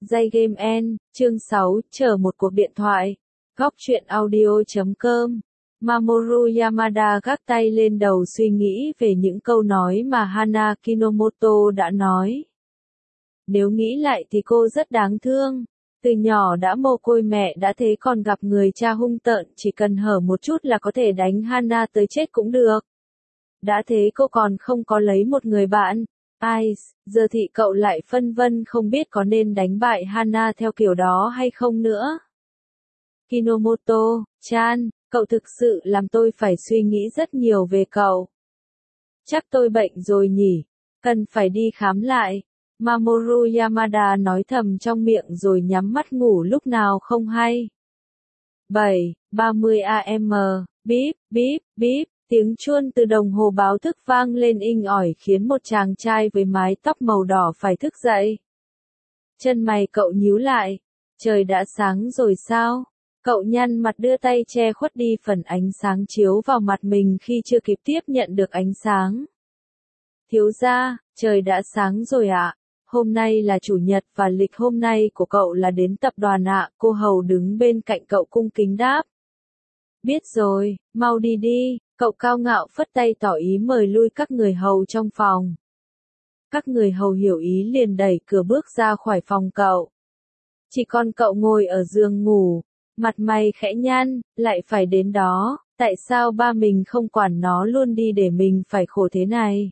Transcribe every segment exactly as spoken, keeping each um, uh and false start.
Jay Game End, chương sáu, chờ một cuộc điện thoại. Góc truyện audio chấm com. Mamoru Yamada gác tay lên đầu suy nghĩ về những câu nói mà Hana Kinomoto đã nói. Nếu nghĩ lại thì cô rất đáng thương. Từ nhỏ đã mồ côi mẹ đã thế còn gặp người cha hung tợn, chỉ cần hở một chút là có thể đánh Hana tới chết cũng được. Đã thế cô còn không có lấy một người bạn. Ai, giờ thì cậu lại phân vân không biết có nên đánh bại Hana theo kiểu đó hay không nữa. Kinomoto-chan, cậu thực sự làm tôi phải suy nghĩ rất nhiều về cậu. Chắc tôi bệnh rồi nhỉ, cần phải đi khám lại. Mamoru Yamada nói thầm trong miệng rồi nhắm mắt ngủ lúc nào không hay. bảy, ba mươi a em, bíp, bíp, bíp. Tiếng chuông từ đồng hồ báo thức vang lên inh ỏi khiến một chàng trai với mái tóc màu đỏ phải thức dậy. Chân mày cậu nhíu lại. Trời đã sáng rồi sao? Cậu nhăn mặt đưa tay che khuất đi phần ánh sáng chiếu vào mặt mình khi chưa kịp tiếp nhận được ánh sáng. Thiếu gia, trời đã sáng rồi ạ. Hôm nay là chủ nhật và lịch hôm nay của cậu là đến tập đoàn ạ. Cô hầu đứng bên cạnh cậu cung kính đáp. Biết rồi, mau đi đi. Cậu cao ngạo phất tay tỏ ý mời lui các người hầu trong phòng. Các người hầu hiểu ý liền đẩy cửa bước ra khỏi phòng cậu. Chỉ còn cậu ngồi ở giường ngủ, mặt mày khẽ nhăn, lại phải đến đó, tại sao ba mình không quản nó luôn đi để mình phải khổ thế này?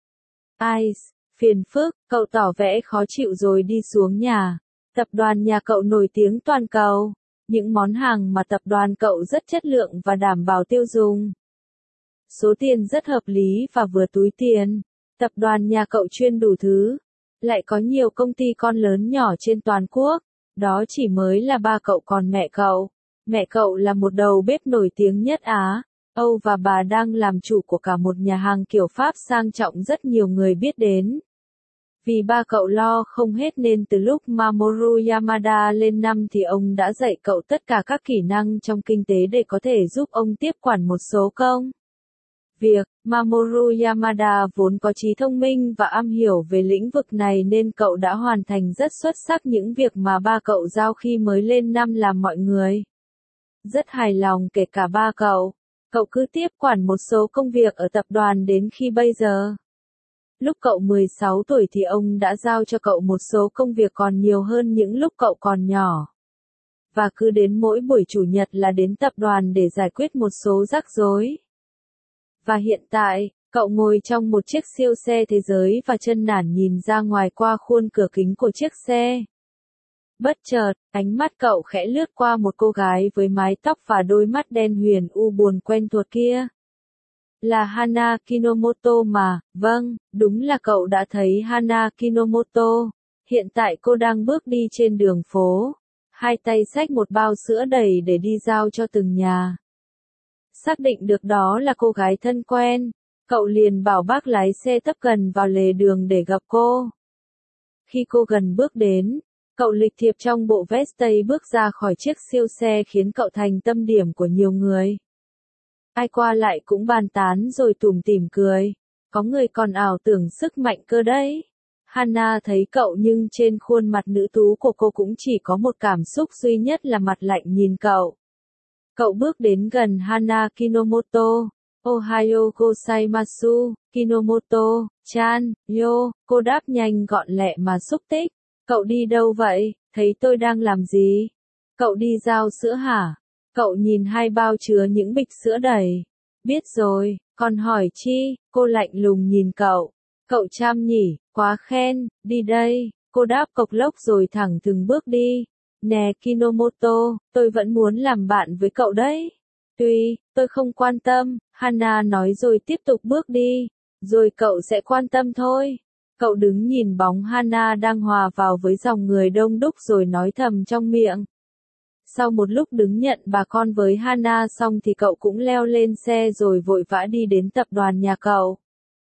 Ai, phiền phức, cậu tỏ vẻ khó chịu rồi đi xuống nhà. Tập đoàn nhà cậu nổi tiếng toàn cầu, những món hàng mà tập đoàn cậu rất chất lượng và đảm bảo tiêu dùng. Số tiền rất hợp lý và vừa túi tiền. Tập đoàn nhà cậu chuyên đủ thứ. Lại có nhiều công ty con lớn nhỏ trên toàn quốc. Đó chỉ mới là ba cậu còn mẹ cậu. Mẹ cậu là một đầu bếp nổi tiếng nhất Á, Âu và bà đang làm chủ của cả một nhà hàng kiểu Pháp sang trọng rất nhiều người biết đến. Vì ba cậu lo không hết nên từ lúc Mamoru Yamada lên năm thì ông đã dạy cậu tất cả các kỹ năng trong kinh tế để có thể giúp ông tiếp quản một số công việc. Mamoru Yamada vốn có trí thông minh và am hiểu về lĩnh vực này nên cậu đã hoàn thành rất xuất sắc những việc mà ba cậu giao khi mới lên năm làm mọi người rất hài lòng kể cả ba cậu. Cậu cứ tiếp quản một số công việc ở tập đoàn đến khi bây giờ. Lúc cậu mười sáu tuổi thì ông đã giao cho cậu một số công việc còn nhiều hơn những lúc cậu còn nhỏ. Và cứ đến mỗi buổi chủ nhật là đến tập đoàn để giải quyết một số rắc rối. Và hiện tại, cậu ngồi trong một chiếc siêu xe thế giới và chân nản nhìn ra ngoài qua khuôn cửa kính của chiếc xe. Bất chợt, ánh mắt cậu khẽ lướt qua một cô gái với mái tóc và đôi mắt đen huyền u buồn quen thuộc kia. Là Hana Kinomoto mà, vâng, đúng là cậu đã thấy Hana Kinomoto. Hiện tại cô đang bước đi trên đường phố, hai tay xách một bao sữa đầy để đi giao cho từng nhà. Xác định được đó là cô gái thân quen, cậu liền bảo bác lái xe tấp gần vào lề đường để gặp cô. Khi cô gần bước đến, cậu lịch thiệp trong bộ vest tây bước ra khỏi chiếc siêu xe khiến cậu thành tâm điểm của nhiều người. Ai qua lại cũng bàn tán rồi tủm tỉm cười. Có người còn ảo tưởng sức mạnh cơ đấy. Hana thấy cậu nhưng trên khuôn mặt nữ tú của cô cũng chỉ có một cảm xúc duy nhất là mặt lạnh nhìn cậu. Cậu bước đến gần Hana Kinomoto. Ohayo gozaimasu, Kinomoto-chan, yo, cô đáp nhanh gọn lẹ mà xúc tích. Cậu đi đâu vậy, thấy tôi đang làm gì? Cậu đi giao sữa hả? Cậu nhìn hai bao chứa những bịch sữa đầy. Biết rồi, còn hỏi chi, cô lạnh lùng nhìn cậu. Cậu chăm nhỉ, quá khen, đi đây, cô đáp cộc lốc rồi thẳng từng bước đi. Nè Kinomoto, tôi vẫn muốn làm bạn với cậu đấy. Tuy, tôi không quan tâm, Hana nói rồi tiếp tục bước đi. Rồi cậu sẽ quan tâm thôi. Cậu đứng nhìn bóng Hana đang hòa vào với dòng người đông đúc rồi nói thầm trong miệng. Sau một lúc đứng nhận bà con với Hana xong thì cậu cũng leo lên xe rồi vội vã đi đến tập đoàn nhà cậu.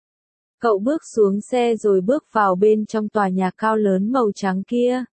Cậu bước xuống xe rồi bước vào bên trong tòa nhà cao lớn màu trắng kia.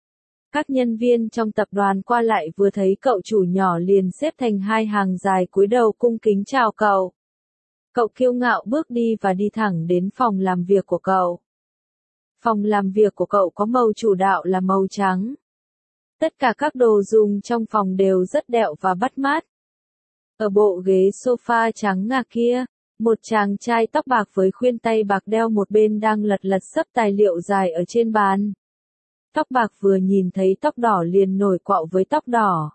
Các nhân viên trong tập đoàn qua lại vừa thấy cậu chủ nhỏ liền xếp thành hai hàng dài cúi đầu cung kính chào cậu. Cậu kiêu ngạo bước đi và đi thẳng đến phòng làm việc của cậu. Phòng làm việc của cậu có màu chủ đạo là màu trắng. Tất cả các đồ dùng trong phòng đều rất đẹo và bắt mắt. Ở bộ ghế sofa trắng ngà kia, một chàng trai tóc bạc với khuyên tay bạc đeo một bên đang lật lật xấp tài liệu dài ở trên bàn. Tóc bạc vừa nhìn thấy tóc đỏ liền nổi quạo với tóc đỏ.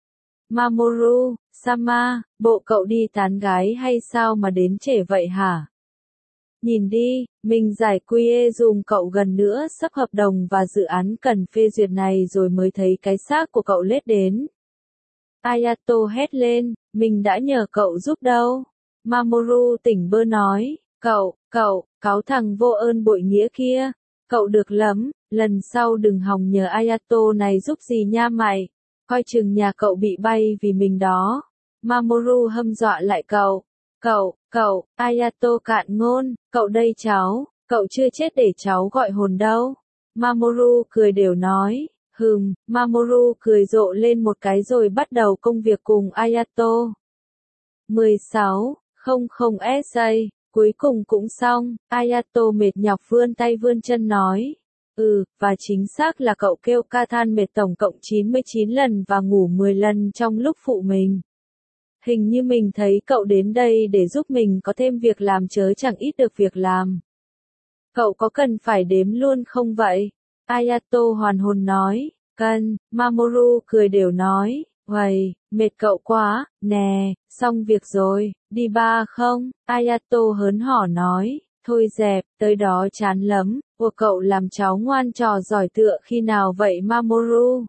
Mamoru, Sama, bộ cậu đi tán gái hay sao mà đến trễ vậy hả? Nhìn đi, mình giải quy dùng cậu gần nữa sắp hợp đồng và dự án cần phê duyệt này rồi mới thấy cái xác của cậu lết đến. Ayato hét lên, mình đã nhờ cậu giúp đâu. Mamoru tỉnh bơ nói, cậu, cậu, cáo thằng vô ơn bội nghĩa kia. Cậu được lắm, lần sau đừng hòng nhờ Ayato này giúp gì nha mày. Coi chừng nhà cậu bị bay vì mình đó. Mamoru hâm dọa lại cậu. Cậu, cậu, Ayato cạn ngôn, cậu đây cháu, cậu chưa chết để cháu gọi hồn đâu. Mamoru cười đều nói, hừm, Mamoru cười rộ lên một cái rồi bắt đầu công việc cùng Ayato. mười sáu, không không S A, cuối cùng cũng xong, Ayato mệt nhọc vươn tay vươn chân nói. Ừ, và chính xác là cậu kêu ca than mệt tổng cộng chín mươi chín lần và ngủ mười lần trong lúc phụ mình. Hình như mình thấy cậu đến đây để giúp mình có thêm việc làm chớ chẳng ít được việc làm. Cậu có cần phải đếm luôn không vậy? Ayato hoàn hồn nói, cần, Mamoru cười đều nói, uầy, mệt cậu quá, nè, xong việc rồi, đi ba không? Ayato hớn hở nói, thôi dẹp, tới đó chán lắm, của cậu làm cháu ngoan trò giỏi tựa khi nào vậy Mamoru?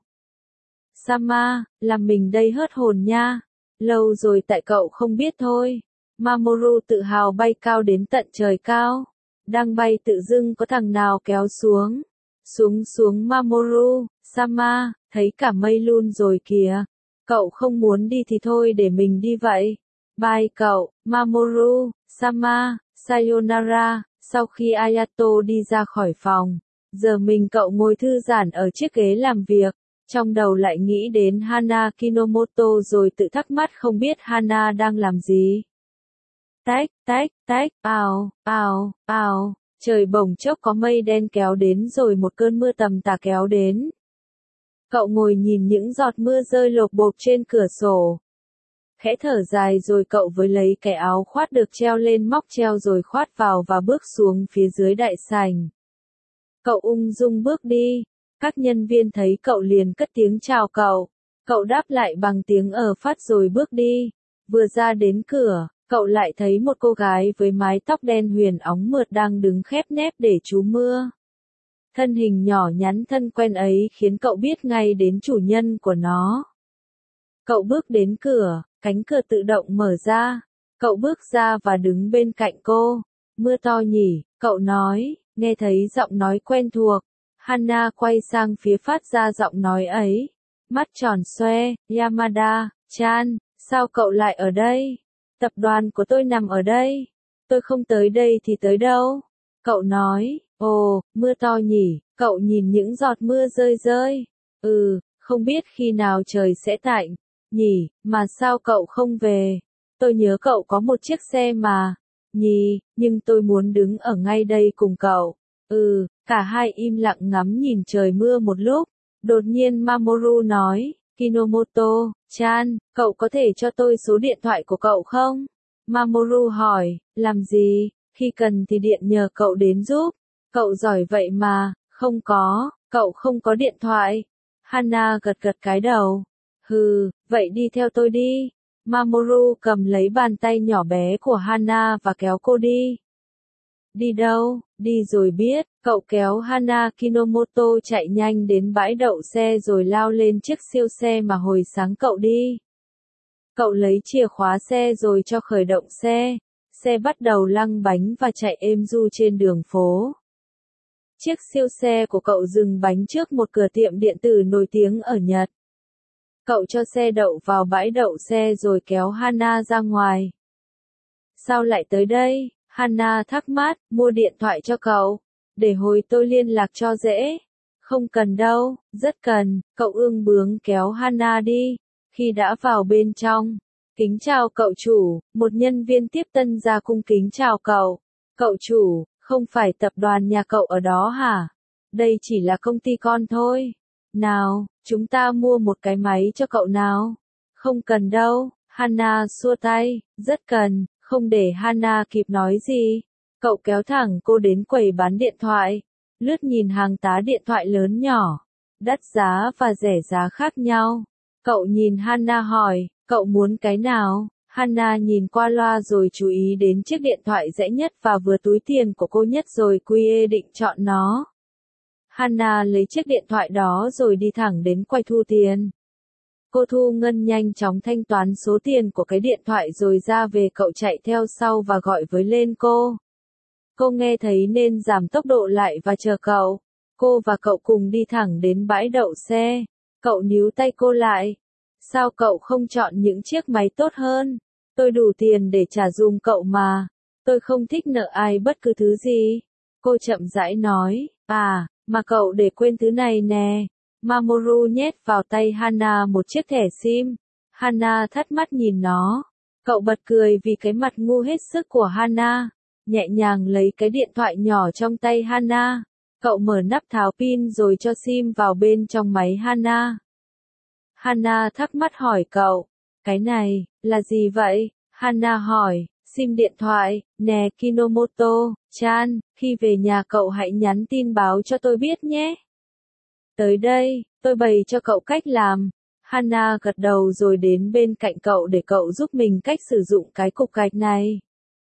Sama, làm mình đây hớt hồn nha. Lâu rồi tại cậu không biết thôi. Mamoru tự hào bay cao đến tận trời cao. Đang bay tự dưng có thằng nào kéo xuống. Xuống xuống Mamoru, Sama, thấy cả mây luôn rồi kìa. Cậu không muốn đi thì thôi để mình đi vậy. Bye cậu, Mamoru, Sama, sayonara. Sau khi Ayato đi ra khỏi phòng, giờ mình cậu ngồi thư giãn ở chiếc ghế làm việc. Trong đầu lại nghĩ đến Hana Kinomoto rồi tự thắc mắc không biết Hana đang làm gì. Tách, tách, tách, ào, ào, ào, trời bỗng chốc có mây đen kéo đến rồi một cơn mưa tầm tã kéo đến. Cậu ngồi nhìn những giọt mưa rơi lộp bộp trên cửa sổ. Khẽ thở dài rồi cậu với lấy cái áo khoác được treo lên móc treo rồi khoác vào và bước xuống phía dưới đại sảnh. Cậu ung dung bước đi. Các nhân viên thấy cậu liền cất tiếng chào cậu. Cậu đáp lại bằng tiếng ở phát rồi bước đi. Vừa ra đến cửa, cậu lại thấy một cô gái với mái tóc đen huyền óng mượt đang đứng khép nép để trú mưa. Thân hình nhỏ nhắn thân quen ấy khiến cậu biết ngay đến chủ nhân của nó. Cậu bước đến cửa, cánh cửa tự động mở ra. Cậu bước ra và đứng bên cạnh cô. Mưa to nhỉ, cậu nói, nghe thấy giọng nói quen thuộc. Hana quay sang phía phát ra giọng nói ấy. Mắt tròn xoe, Yamada, chan, sao cậu lại ở đây? Tập đoàn của tôi nằm ở đây. Tôi không tới đây thì tới đâu? Cậu nói, ồ, mưa to nhỉ, cậu nhìn những giọt mưa rơi rơi. Ừ, không biết khi nào trời sẽ tạnh, nhỉ, mà sao cậu không về? Tôi nhớ cậu có một chiếc xe mà, nhỉ, nhưng tôi muốn đứng ở ngay đây cùng cậu. Ừ, cả hai im lặng ngắm nhìn trời mưa một lúc. Đột nhiên Mamoru nói, Kinomoto, chan, cậu có thể cho tôi số điện thoại của cậu không? Mamoru hỏi, làm gì, khi cần thì điện nhờ cậu đến giúp. Cậu giỏi vậy mà, không có, cậu không có điện thoại. Hana gật gật cái đầu. Hừ, vậy đi theo tôi đi. Mamoru cầm lấy bàn tay nhỏ bé của Hana và kéo cô đi. Đi đâu, đi rồi biết, cậu kéo Hana Kinomoto chạy nhanh đến bãi đậu xe rồi lao lên chiếc siêu xe mà hồi sáng cậu đi. Cậu lấy chìa khóa xe rồi cho khởi động xe, xe bắt đầu lăn bánh và chạy êm du trên đường phố. Chiếc siêu xe của cậu dừng bánh trước một cửa tiệm điện tử nổi tiếng ở Nhật. Cậu cho xe đậu vào bãi đậu xe rồi kéo Hana ra ngoài. Sao lại tới đây? Hana thắc mắc, mua điện thoại cho cậu, để hồi tôi liên lạc cho dễ. Không cần đâu, rất cần, cậu ương bướng kéo Hana đi. Khi đã vào bên trong, kính chào cậu chủ, một nhân viên tiếp tân ra cung kính chào cậu. Cậu chủ, Không phải tập đoàn nhà cậu ở đó hả? Đây chỉ là công ty con thôi. Nào, chúng ta mua một cái máy cho cậu nào. Không cần đâu, Hana xua tay, rất cần, không để Hana kịp nói gì. Cậu kéo thẳng cô đến quầy bán điện thoại, lướt nhìn hàng tá điện thoại lớn nhỏ, đắt giá và rẻ giá khác nhau. Cậu nhìn Hana hỏi, cậu muốn cái nào? Hana nhìn qua loa rồi chú ý đến chiếc điện thoại rẻ nhất và vừa túi tiền của cô nhất rồi quy định chọn nó. Hana lấy chiếc điện thoại đó rồi đi thẳng đến quầy thu tiền. Cô thu ngân nhanh chóng thanh toán số tiền của cái điện thoại rồi ra về, cậu chạy theo sau và gọi với lên cô. Cô nghe thấy nên giảm tốc độ lại và chờ cậu. Cô và cậu cùng đi thẳng đến bãi đậu xe. Cậu níu tay cô lại. Sao cậu không chọn những chiếc máy tốt hơn? Tôi đủ tiền để trả giùm cậu mà. Tôi không thích nợ ai bất cứ thứ gì. Cô chậm rãi nói. À, mà cậu để quên thứ này nè. Mamoru nhét vào tay Hana một chiếc thẻ sim. Hana thắt mắt nhìn nó. Cậu bật cười vì cái mặt ngu hết sức của Hana. Nhẹ nhàng lấy cái điện thoại nhỏ trong tay Hana. Cậu mở nắp tháo pin rồi cho sim vào bên trong máy Hana. Hana thắc mắc hỏi cậu. Cái này, là gì vậy? Hana hỏi. Sim điện thoại, nè Kinomoto-chan, khi về nhà cậu hãy nhắn tin báo cho tôi biết nhé. Tới đây, tôi bày cho cậu cách làm. Hana gật đầu rồi đến bên cạnh cậu để cậu giúp mình cách sử dụng cái cục gạch này.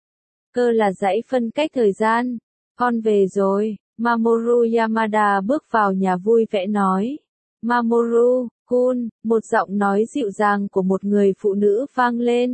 Cơ là dãy phân cách thời gian. Con về rồi, Mamoru Yamada bước vào nhà vui vẻ nói. Mamoru-kun, một giọng nói dịu dàng của một người phụ nữ vang lên.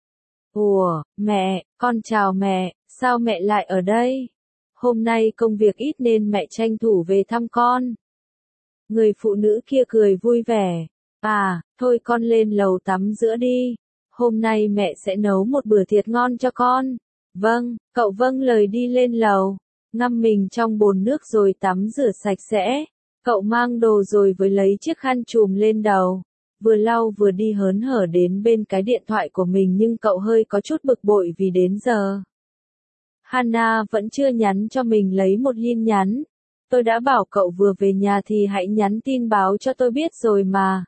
Ủa, mẹ, con chào mẹ, sao mẹ lại ở đây? Hôm nay công việc ít nên mẹ tranh thủ về thăm con. Người phụ nữ kia cười vui vẻ. À, thôi con lên lầu tắm rửa đi. Hôm nay mẹ sẽ nấu một bữa thiệt ngon cho con. Vâng, cậu vâng lời đi lên lầu. Ngâm mình trong bồn nước rồi tắm rửa sạch sẽ. Cậu mang đồ rồi với lấy chiếc khăn trùm lên đầu. Vừa lau vừa đi hớn hở đến bên cái điện thoại của mình nhưng cậu hơi có chút bực bội vì đến giờ Hana vẫn chưa nhắn cho mình lấy một tin nhắn. Tôi đã bảo cậu vừa về nhà thì hãy nhắn tin báo cho tôi biết rồi mà.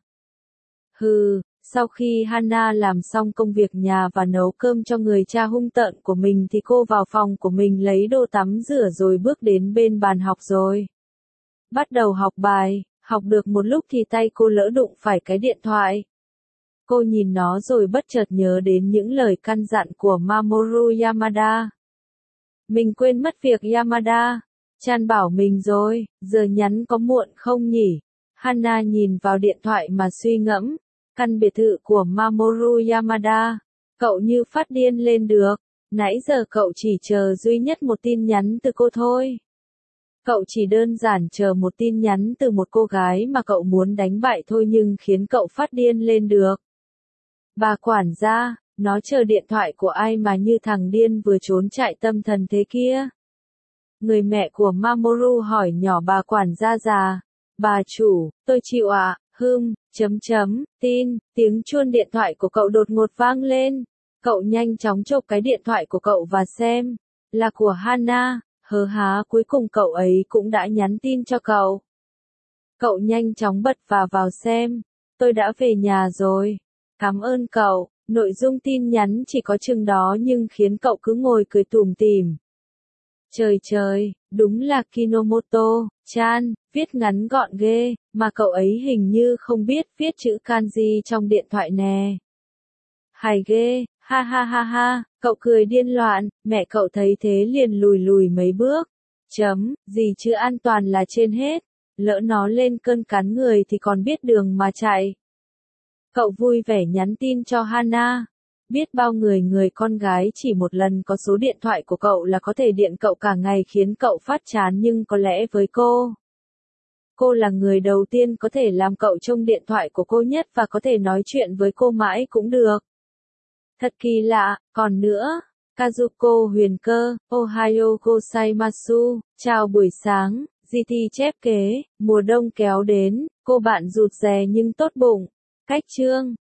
Hừ, sau khi Hana làm xong công việc nhà và nấu cơm cho người cha hung tợn của mình thì cô vào phòng của mình lấy đồ tắm rửa rồi bước đến bên bàn học rồi. Bắt đầu học bài. Học được một lúc thì tay cô lỡ đụng phải cái điện thoại. Cô nhìn nó rồi bất chợt nhớ đến những lời căn dặn của Mamoru Yamada. Mình quên mất việc Yamada. Chan bảo mình rồi, giờ nhắn có muộn không nhỉ? Hana nhìn vào điện thoại mà suy ngẫm. Căn biệt thự của Mamoru Yamada. Cậu như phát điên lên được. Nãy giờ cậu chỉ chờ duy nhất một tin nhắn từ cô thôi. Cậu chỉ đơn giản chờ một tin nhắn từ một cô gái mà cậu muốn đánh bại thôi nhưng khiến cậu phát điên lên được. Bà quản gia, nó chờ điện thoại của ai mà như thằng điên vừa trốn chạy tâm thần thế kia? Người mẹ của Mamoru hỏi nhỏ bà quản gia già. Bà chủ, tôi chịu ạ, à? Hừm, chấm chấm, tin, tiếng chuông điện thoại của cậu đột ngột vang lên. Cậu nhanh chóng chộp cái điện thoại của cậu và xem. Là của Hana. Hờ há cuối cùng cậu ấy cũng đã nhắn tin cho cậu. Cậu nhanh chóng bật và vào xem. Tôi đã về nhà rồi. Cảm ơn cậu. Nội dung tin nhắn chỉ có chừng đó nhưng khiến cậu cứ ngồi cười tủm tỉm. Trời trời, đúng là Kinomoto-chan, viết ngắn gọn ghê, mà cậu ấy hình như không biết viết chữ kanji trong điện thoại nè. Hài ghê, ha ha ha ha, cậu cười điên loạn, mẹ cậu thấy thế liền lùi lùi mấy bước. Chấm, gì chứ an toàn là trên hết, lỡ nó lên cơn cắn người thì còn biết đường mà chạy. Cậu vui vẻ nhắn tin cho Hana. Biết bao người người con gái chỉ một lần có số điện thoại của cậu là có thể điện cậu cả ngày khiến cậu phát chán nhưng có lẽ với cô. Cô là người đầu tiên có thể làm cậu trông điện thoại của cô nhất và có thể nói chuyện với cô mãi cũng được. Thật kỳ lạ, còn nữa, Kazuko Huyền Cơ, Ohio gozaimasu, chào buổi sáng, giê tê chép kế, mùa đông kéo đến, cô bạn rụt rè nhưng tốt bụng. Cách chương